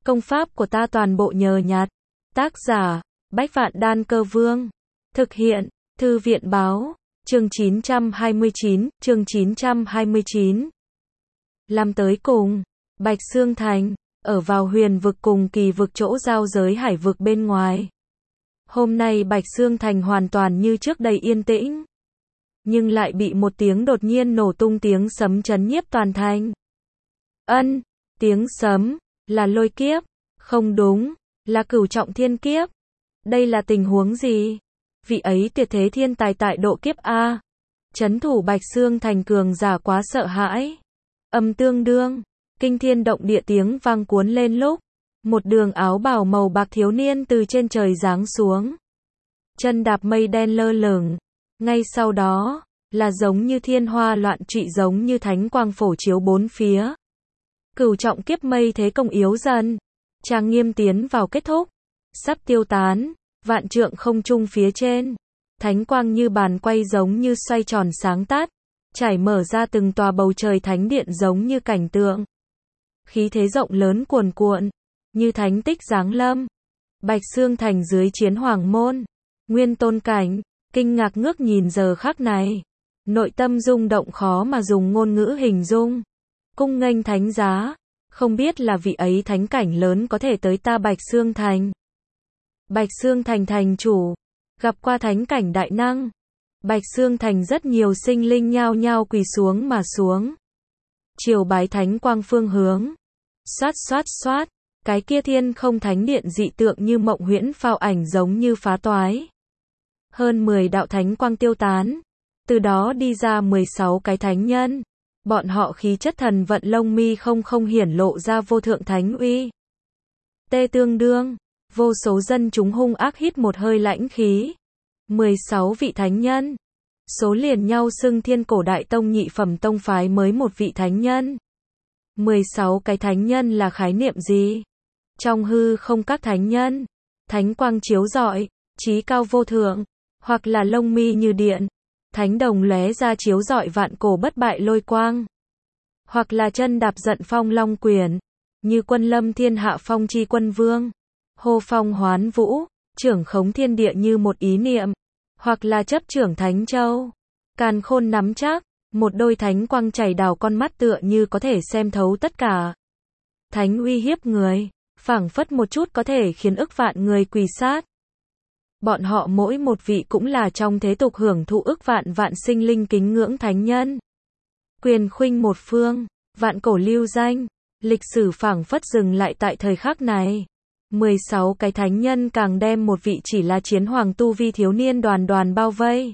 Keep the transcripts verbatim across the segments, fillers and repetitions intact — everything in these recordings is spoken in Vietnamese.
Công pháp của ta toàn bộ nhờ nhặt. Tác giả, Bách Vạn Đan Cơ Vương. Thực hiện, Thư viện Báo. Chương chín trăm hai mươi chín, chương chín trăm hai mươi chín. Làm tới cùng, Bạch Xương Thành, ở vào huyền vực cùng kỳ vực chỗ giao giới hải vực bên ngoài. Hôm nay Bạch Xương Thành hoàn toàn như trước đây yên tĩnh. Nhưng lại bị một tiếng đột nhiên nổ tung tiếng sấm chấn nhiếp toàn thành. Ân, tiếng sấm, là lôi kiếp. Không đúng, là cửu trọng thiên kiếp. Đây là tình huống gì? Vị ấy tuyệt thế thiên tài tại độ kiếp A. Chấn thủ Bạch Xương Thành cường giả quá sợ hãi. Âm tương đương, kinh thiên động địa tiếng vang cuốn lên lúc. Một đường áo bào màu bạc thiếu niên từ trên trời giáng xuống. Chân đạp mây đen lơ lửng. Ngay sau đó, là giống như thiên hoa loạn trụy giống như thánh quang phổ chiếu bốn phía. Cửu trọng kiếp mây thế công yếu dần. Trang nghiêm tiến vào kết thúc. Sắp tiêu tán, vạn trượng không trung phía trên. Thánh quang như bàn quay giống như xoay tròn sáng tát. Trải mở ra từng tòa bầu trời thánh điện giống như cảnh tượng. Khí thế rộng lớn cuồn cuộn, như thánh tích giáng lâm. Bạch Xương Thành dưới chiến hoàng môn. Nguyên tôn cảnh, kinh ngạc ngước nhìn giờ khắc này. Nội tâm rung động khó mà dùng ngôn ngữ hình dung. Cung nghênh thánh giá. Không biết là vị ấy thánh cảnh lớn có thể tới ta Bạch Xương Thành. Bạch Xương Thành thành chủ. Gặp qua thánh cảnh đại năng. Bạch Xương Thành rất nhiều sinh linh nhao nhao quỳ xuống mà xuống. Triều bái thánh quang phương hướng. Xoát xoát xoát. Cái kia thiên không thánh điện dị tượng như mộng huyễn phao ảnh giống như phá toái. Hơn mười đạo thánh quang tiêu tán. Từ đó đi ra mười sáu cái thánh nhân. Bọn họ khí chất thần vận lông mi không không hiển lộ ra vô thượng thánh uy. Tê tương đương, vô số dân chúng hung ác hít một hơi lãnh khí. mười sáu vị thánh nhân. Số liền nhau xưng thiên cổ đại tông nhị phẩm tông phái mới một vị thánh nhân. mười sáu cái thánh nhân là khái niệm gì? Trong hư không các thánh nhân, thánh quang chiếu rọi, trí cao vô thượng, hoặc là lông mi như điện, thánh đồng lóe ra chiếu rọi vạn cổ bất bại lôi quang, hoặc là chân đạp giận phong long quyền, như quân lâm thiên hạ phong chi quân vương, hô phong hoán vũ, trưởng khống thiên địa như một ý niệm, hoặc là chấp trưởng thánh châu, càn khôn nắm chắc, một đôi thánh quang chảy đào con mắt tựa như có thể xem thấu tất cả. Thánh uy hiếp người, phảng phất một chút có thể khiến ức vạn người quỳ sát. Bọn họ mỗi một vị cũng là trong thế tục hưởng thụ ức vạn vạn sinh linh kính ngưỡng thánh nhân. Quyền khuynh một phương, vạn cổ lưu danh, lịch sử phảng phất dừng lại tại thời khắc này. mười sáu cái thánh nhân càng đem một vị chỉ là chiến hoàng tu vi thiếu niên đoàn đoàn bao vây.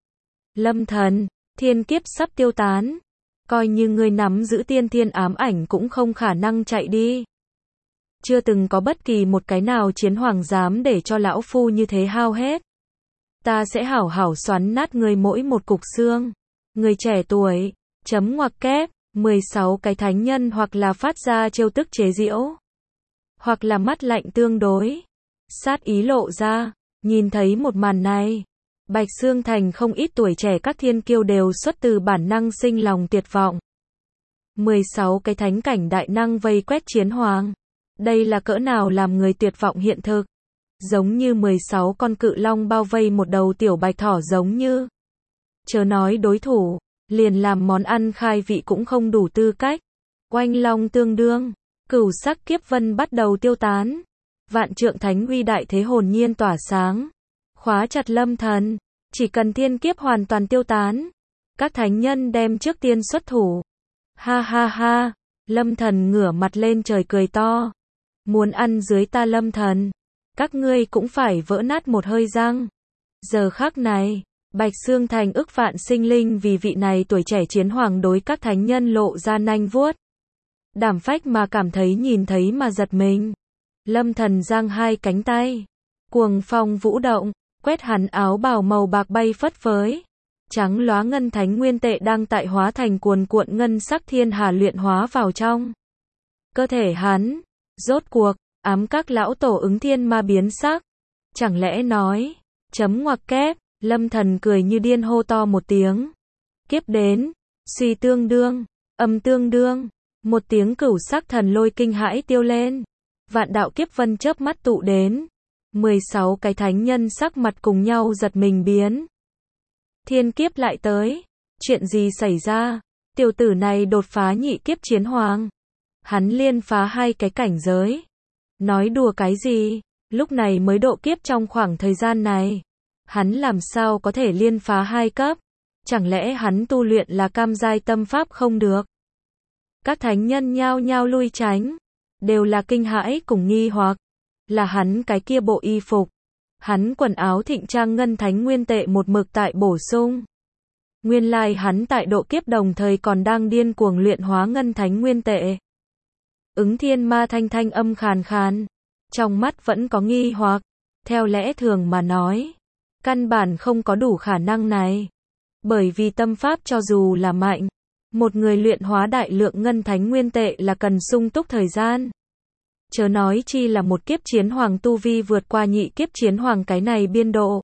Lâm thần, thiên kiếp sắp tiêu tán. Coi như ngươi nắm giữ tiên thiên ám ảnh cũng không khả năng chạy đi. Chưa từng có bất kỳ một cái nào chiến hoàng dám để cho lão phu như thế hao hết. Ta sẽ hảo hảo xoắn nát ngươi mỗi một cục xương. Người trẻ tuổi, chấm ngoặc kép, mười sáu cái thánh nhân hoặc là phát ra trêu tức chế giễu. Hoặc là mắt lạnh tương đối. Sát ý lộ ra, nhìn thấy một màn này. Bạch Xương Thành không ít tuổi trẻ các thiên kiêu đều xuất từ bản năng sinh lòng tuyệt vọng. mười sáu cái thánh cảnh đại năng vây quét chiến hoàng. Đây là cỡ nào làm người tuyệt vọng hiện thực. Giống như mười sáu con cự long bao vây một đầu tiểu bạch thỏ giống như. Chớ nói đối thủ, liền làm món ăn khai vị cũng không đủ tư cách. Oanh long tương đương, cửu sắc kiếp vân bắt đầu tiêu tán. Vạn trượng thánh uy đại thế hồn nhiên tỏa sáng. Khóa chặt lâm thần, chỉ cần thiên kiếp hoàn toàn tiêu tán. Các thánh nhân đem trước tiên xuất thủ. Ha ha ha, lâm thần ngửa mặt lên trời cười to. Muốn ăn dưới ta lâm thần, các ngươi cũng phải vỡ nát một hơi răng. Giờ khắc này, Bạch Xương Thành ức vạn sinh linh vì vị này tuổi trẻ chiến hoàng đối các thánh nhân lộ ra nanh vuốt. Đảm phách mà cảm thấy nhìn thấy mà giật mình. Lâm thần giang hai cánh tay. Cuồng phong vũ động, quét hắn áo bào màu bạc bay phất phới. Trắng lóa ngân thánh nguyên tệ đang tại hóa thành cuồn cuộn ngân sắc thiên hà luyện hóa vào trong. Cơ thể hắn. Rốt cuộc, ám các lão tổ ứng thiên ma biến sắc. Chẳng lẽ nói, chấm ngoặc kép, lâm thần cười như điên hô to một tiếng. Kiếp đến, suy tương đương, âm tương đương, một tiếng cửu sắc thần lôi kinh hãi tiêu lên. Vạn đạo kiếp vân chớp mắt tụ đến. mười sáu cái thánh nhân sắc mặt cùng nhau giật mình biến. Thiên kiếp lại tới. Chuyện gì xảy ra? Tiểu tử này đột phá nhị kiếp chiến hoàng. Hắn liên phá hai cái cảnh giới. Nói đùa cái gì? Lúc này mới độ kiếp trong khoảng thời gian này. Hắn làm sao có thể liên phá hai cấp? Chẳng lẽ hắn tu luyện là cam giai tâm pháp không được? Các thánh nhân nhao nhao lui tránh. Đều là kinh hãi cùng nghi hoặc. Là hắn cái kia bộ y phục. Hắn quần áo thịnh trang ngân thánh nguyên tệ một mực tại bổ sung. Nguyên lai hắn tại độ kiếp đồng thời còn đang điên cuồng luyện hóa ngân thánh nguyên tệ. Ứng thiên ma thanh thanh âm khàn khàn. Trong mắt vẫn có nghi hoặc. Theo lẽ thường mà nói. Căn bản không có đủ khả năng này. Bởi vì tâm pháp cho dù là mạnh. Một người luyện hóa đại lượng ngân thánh nguyên tệ là cần sung túc thời gian. Chớ nói chi là một kiếp chiến hoàng tu vi vượt qua nhị kiếp chiến hoàng cái này biên độ.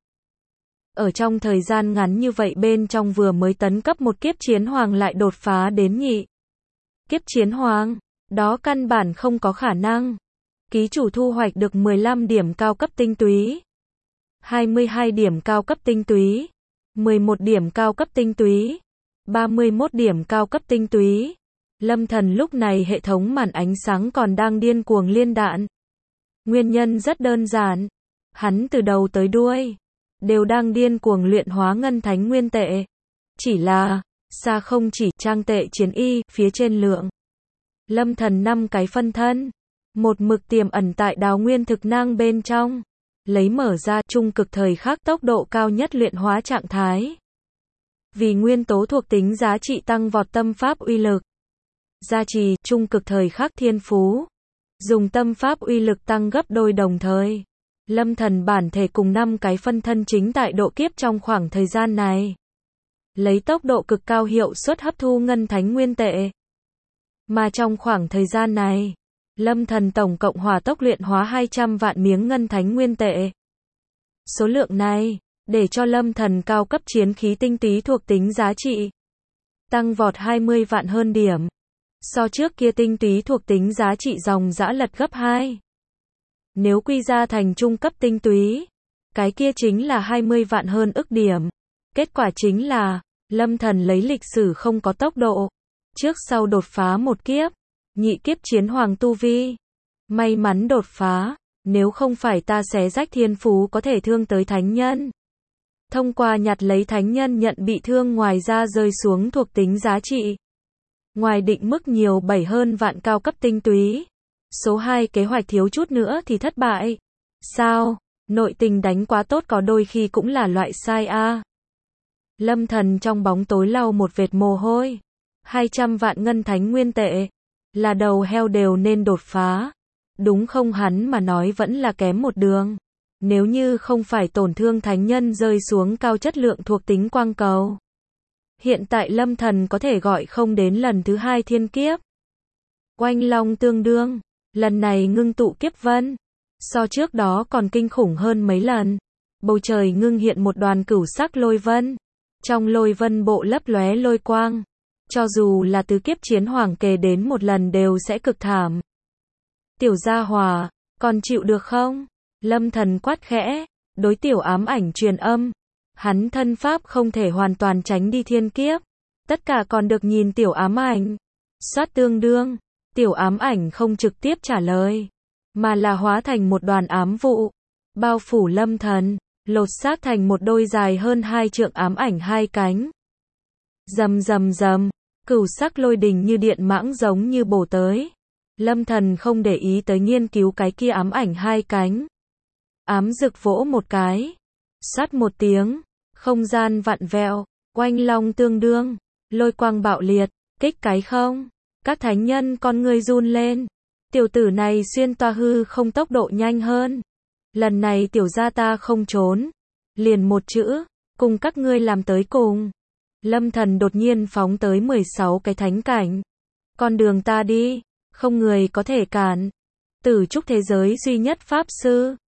Ở trong thời gian ngắn như vậy bên trong vừa mới tấn cấp một kiếp chiến hoàng lại đột phá đến nhị kiếp chiến hoàng, đó căn bản không có khả năng. Ký chủ thu hoạch được mười lăm điểm cao cấp tinh túy, hai mươi hai điểm cao cấp tinh túy, mười một điểm cao cấp tinh túy, ba mươi mốt điểm cao cấp tinh túy. Lâm Thần lúc này hệ thống màn ánh sáng còn đang điên cuồng liên đạn. Nguyên nhân rất đơn giản. Hắn từ đầu tới đuôi đều đang điên cuồng luyện hóa ngân thánh nguyên tệ. Chỉ là, xa không chỉ trang tệ chiến y, phía trên lượng. Lâm Thần năm cái phân thân. Một mực tiềm ẩn tại đào nguyên thực năng bên trong. Lấy mở ra trung cực thời khắc tốc độ cao nhất luyện hóa trạng thái. Vì nguyên tố thuộc tính giá trị tăng vọt tâm pháp uy lực. Gia trì, trung cực thời khắc thiên phú. Dùng tâm pháp uy lực tăng gấp đôi đồng thời. Lâm Thần bản thể cùng năm cái phân thân chính tại độ kiếp trong khoảng thời gian này. Lấy tốc độ cực cao hiệu suất hấp thu ngân thánh nguyên tệ. Mà trong khoảng thời gian này, Lâm Thần tổng cộng hỏa tốc luyện hóa hai trăm vạn miếng ngân thánh nguyên tệ. Số lượng này, để cho Lâm Thần cao cấp chiến khí tinh túy thuộc tính giá trị tăng vọt hai mươi vạn hơn điểm. So trước kia tinh túy thuộc tính giá trị dòng dã lật gấp hai. Nếu quy ra thành trung cấp tinh túy, cái kia chính là hai mươi vạn hơn ức điểm. Kết quả chính là, Lâm Thần lấy lịch sử không có tốc độ. Trước sau đột phá một kiếp, nhị kiếp chiến hoàng tu vi. May mắn đột phá, nếu không phải ta xé rách thiên phú có thể thương tới thánh nhân. Thông qua nhặt lấy thánh nhân nhận bị thương ngoài ra rơi xuống thuộc tính giá trị. Ngoài định mức nhiều bảy hơn vạn cao cấp tinh túy. Số hai kế hoạch thiếu chút nữa thì thất bại. Sao? Nội tình đánh quá tốt có đôi khi cũng là loại sai a. À. Lâm Thần trong bóng tối lau một vệt mồ hôi. hai trăm vạn ngân thánh nguyên tệ. Là đầu heo đều nên đột phá. Đúng không, hắn mà nói vẫn là kém một đường. Nếu như không phải tổn thương thánh nhân rơi xuống cao chất lượng thuộc tính quang cầu. Hiện tại Lâm Thần có thể gọi không đến lần thứ hai thiên kiếp. Oanh long tương đương. Lần này ngưng tụ kiếp vân. So trước đó còn kinh khủng hơn mấy lần. Bầu trời ngưng hiện một đoàn cửu sắc lôi vân. Trong lôi vân bộ lấp lóe lôi quang. Cho dù là tứ kiếp chiến hoàng kề đến một lần đều sẽ cực thảm. Tiểu gia hòa, còn chịu được không? Lâm Thần quát khẽ, đối tiểu ám ảnh truyền âm. Hắn thân pháp không thể hoàn toàn tránh đi thiên kiếp. Tất cả còn được nhìn tiểu ám ảnh. Xoát tương đương. Tiểu ám ảnh không trực tiếp trả lời. Mà là hóa thành một đoàn ám vụ. Bao phủ Lâm Thần. Lột xác thành một đôi dài hơn hai trượng ám ảnh hai cánh. Rầm rầm rầm. Cửu sắc lôi đình như điện mãng giống như bổ tới. Lâm Thần không để ý tới nghiên cứu cái kia ám ảnh hai cánh. Ám rực vỗ một cái. Xoát một tiếng. Không gian vặn vẹo. Oanh long tương đương. Lôi quang bạo liệt. Kích cái không. Các thánh nhân con người run lên. Tiểu tử này xuyên toa hư không tốc độ nhanh hơn. Lần này tiểu gia ta không trốn. Liền một chữ. Cùng các ngươi làm tới cùng. Lâm Thần đột nhiên phóng tới mười sáu cái thánh cảnh. Con đường ta đi. Không người có thể cản. Tử trúc thế giới duy nhất pháp sư.